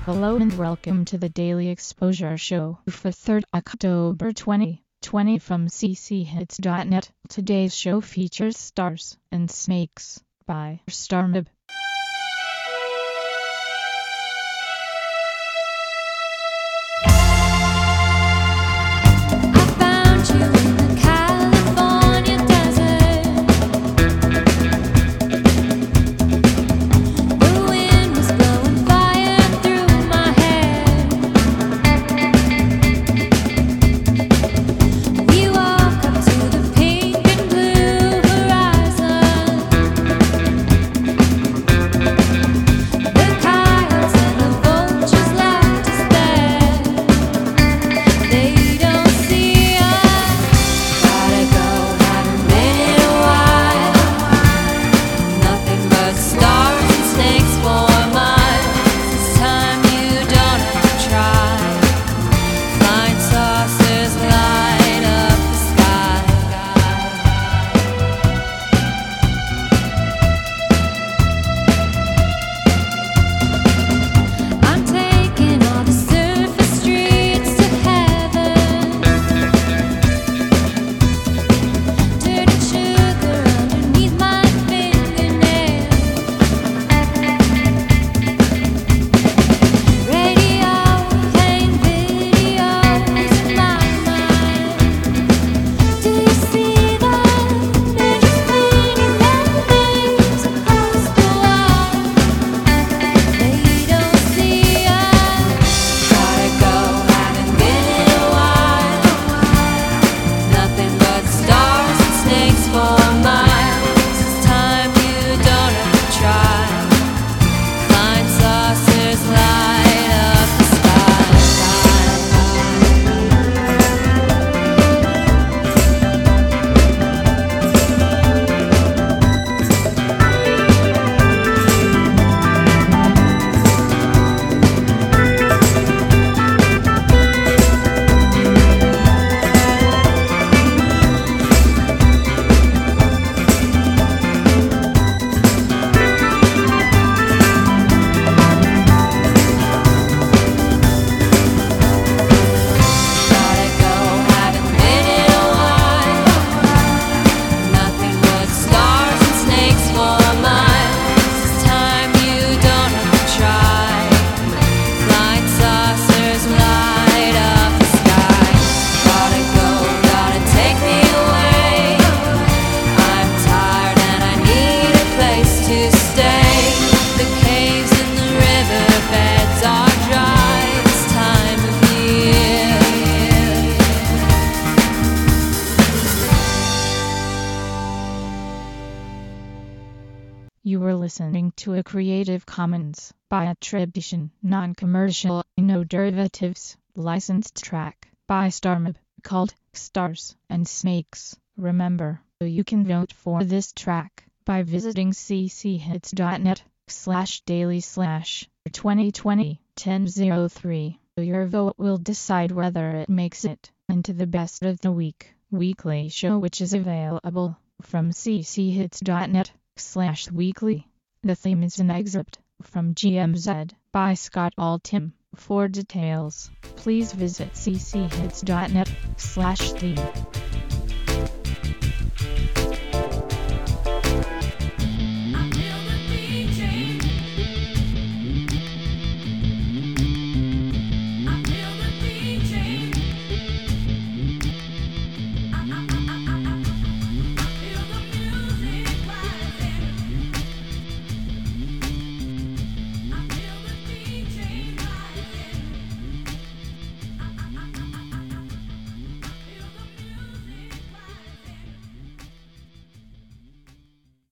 Hello and welcome to the Daily Exposure Show for 3rd October 2020 from cchits.net. Today's show features Stars and Snakes by Starmib. You were listening to a Creative Commons by attribution, non-commercial, no derivatives, licensed track by Starmib called Stars and Snakes. Remember, you can vote for this track by visiting cchits.net/daily/2020-1003. Your vote will decide whether it makes it into the Best of the Week weekly show, which is available from cchits.net/weekly. The theme is an excerpt from GMZ by Scott Altham. For details, please visit cchits.net/theme.